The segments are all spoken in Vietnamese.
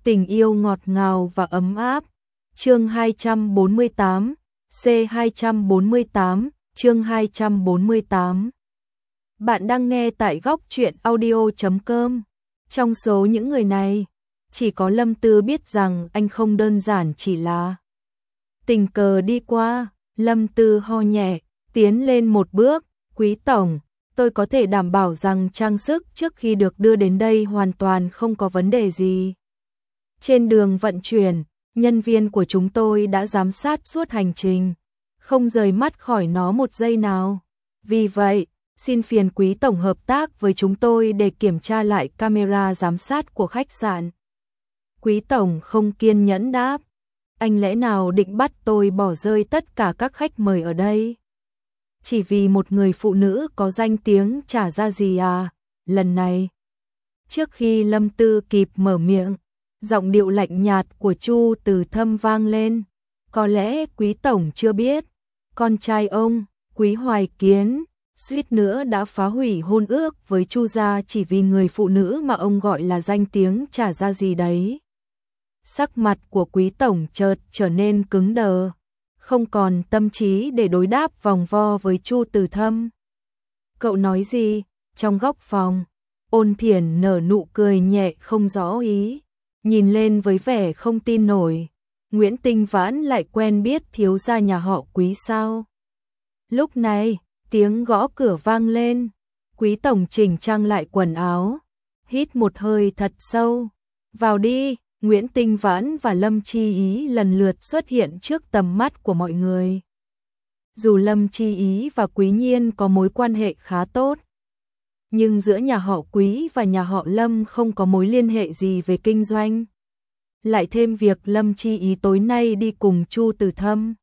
Tình yêu ngọt ngào và ấm áp. Chương 248, C248, chương 248. Bạn đang nghe tại góc truyện audio.com. Trong số những người này, chỉ có Lâm Tư biết rằng anh không đơn giản chỉ là tình cờ đi qua. Lâm Tư ho nhẹ, tiến lên một bước. Quý tổng, tôi có thể đảm bảo rằng trang sức trước khi được đưa đến đây hoàn toàn không có vấn đề gì. Trên đường vận chuyển, nhân viên của chúng tôi đã giám sát suốt hành trình, không rời mắt khỏi nó một giây nào. Vì vậy, xin phiền quý tổng hợp tác với chúng tôi để kiểm tra lại camera giám sát của khách sạn. Quý tổng không kiên nhẫn đáp. Anh lẽ nào định bắt tôi bỏ rơi tất cả các khách mời ở đây? Chỉ vì một người phụ nữ có danh tiếng chả ra gì à? Lần này, trước khi Lâm Tư kịp mở miệng, giọng điệu lạnh nhạt của Chu Từ Thâm vang lên. Có lẽ quý tổng chưa biết, con trai ông, Quý Hoài Kiến, suýt nữa đã phá hủy hôn ước với Chu gia chỉ vì người phụ nữ mà ông gọi là danh tiếng chả ra gì đấy. Sắc mặt của quý tổng chợt trở nên cứng đờ, không còn tâm trí để đối đáp vòng vo với Chu Từ Thâm. Cậu nói gì? Trong góc phòng, Ôn Thiển nở nụ cười nhẹ không rõ ý, nhìn lên với vẻ không tin nổi. Nguyễn Tinh Vãn lại quen biết thiếu gia nhà họ Quý sao? Lúc này, tiếng gõ cửa vang lên. Quý tổng chỉnh trang lại quần áo, hít một hơi thật sâu. Vào đi. Nguyễn Tinh Vãn và Lâm Chi Ý lần lượt xuất hiện trước tầm mắt của mọi người. Dù Lâm Chi Ý và Quý Nhiên có mối quan hệ khá tốt, nhưng giữa nhà họ Quý và nhà họ Lâm không có mối liên hệ gì về kinh doanh. Lại thêm việc Lâm Chi Ý tối nay đi cùng Chu Từ Thâm,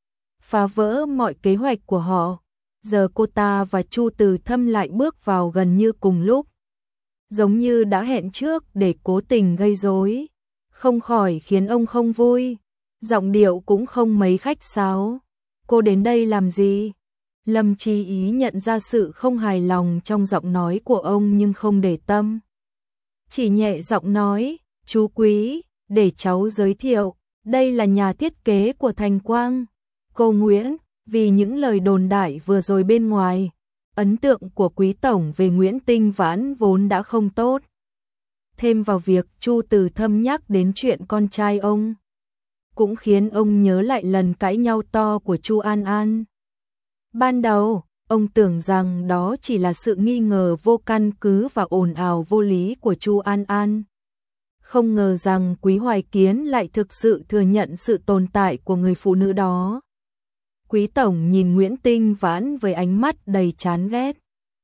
phá vỡ mọi kế hoạch của họ. Giờ cô ta và Chu Từ Thâm lại bước vào gần như cùng lúc, giống như đã hẹn trước để cố tình gây rối. Không khỏi khiến ông không vui, giọng điệu cũng không mấy khách sáo. Cô đến đây làm gì? Lâm Chi Ý nhận ra sự không hài lòng trong giọng nói của ông nhưng không để tâm. Chỉ nhẹ giọng nói, chú Quý, để cháu giới thiệu, đây là nhà thiết kế của Thành Quang. Cô Nguyễn, vì những lời đồn đại vừa rồi bên ngoài, ấn tượng của quý tổng về Nguyễn Tinh Vãn vốn đã không tốt. Thêm vào việc Chu Từ Thâm nhắc đến chuyện con trai ông, cũng khiến ông nhớ lại lần cãi nhau to của Chu An An. Ban đầu, ông tưởng rằng đó chỉ là sự nghi ngờ vô căn cứ và ồn ào vô lý của Chu An An. Không ngờ rằng Quý Hoài Kiến lại thực sự thừa nhận sự tồn tại của người phụ nữ đó. Quý tổng nhìn Nguyễn Tinh Vãn với ánh mắt đầy chán ghét.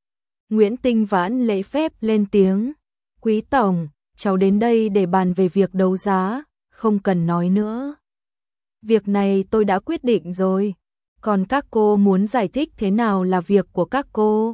Nguyễn Tinh Vãn lễ phép lên tiếng. Quý tổng, cháu đến đây để bàn về việc đấu giá, không cần nói nữa. Việc này tôi đã quyết định rồi, còn các cô muốn giải thích thế nào là việc của các cô.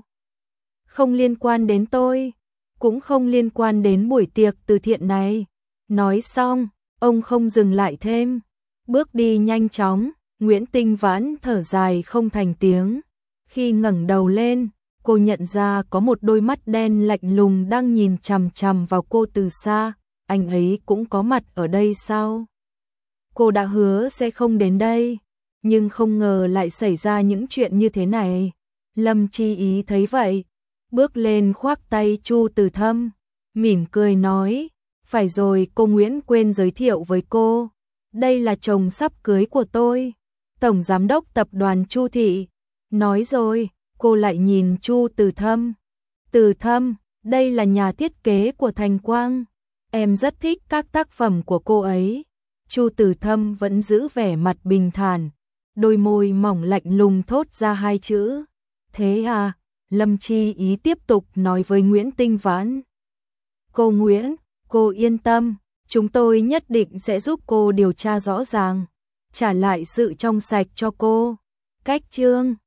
Không liên quan đến tôi, cũng không liên quan đến buổi tiệc từ thiện này. Nói xong, ông không dừng lại thêm, bước đi nhanh chóng. Nguyễn Tinh Vãn thở dài không thành tiếng. Khi ngẩng đầu lên, cô nhận ra có một đôi mắt đen lạnh lùng đang nhìn chằm chằm vào cô từ xa. Anh ấy cũng có mặt ở đây sao? Cô đã hứa sẽ không đến đây, nhưng không ngờ lại xảy ra những chuyện như thế này. Lâm Chi Ý thấy vậy, bước lên khoác tay Chu Từ Thâm, mỉm cười nói, phải rồi cô Nguyễn quên giới thiệu với cô. Đây là chồng sắp cưới của tôi, Tổng Giám đốc Tập đoàn Chu Thị. Nói rồi, cô lại nhìn Chu Từ Thâm. Từ Thâm, đây là nhà thiết kế của Thành Quang. Em rất thích các tác phẩm của cô ấy. Chu Từ Thâm vẫn giữ vẻ mặt bình thản, đôi môi mỏng lạnh lùng thốt ra hai chữ. Thế à? Lâm Chi Ý tiếp tục nói với Nguyễn Tinh Vãn. Cô Nguyễn, cô yên tâm, chúng tôi nhất định sẽ giúp cô điều tra rõ ràng, trả lại sự trong sạch cho cô. Cách chương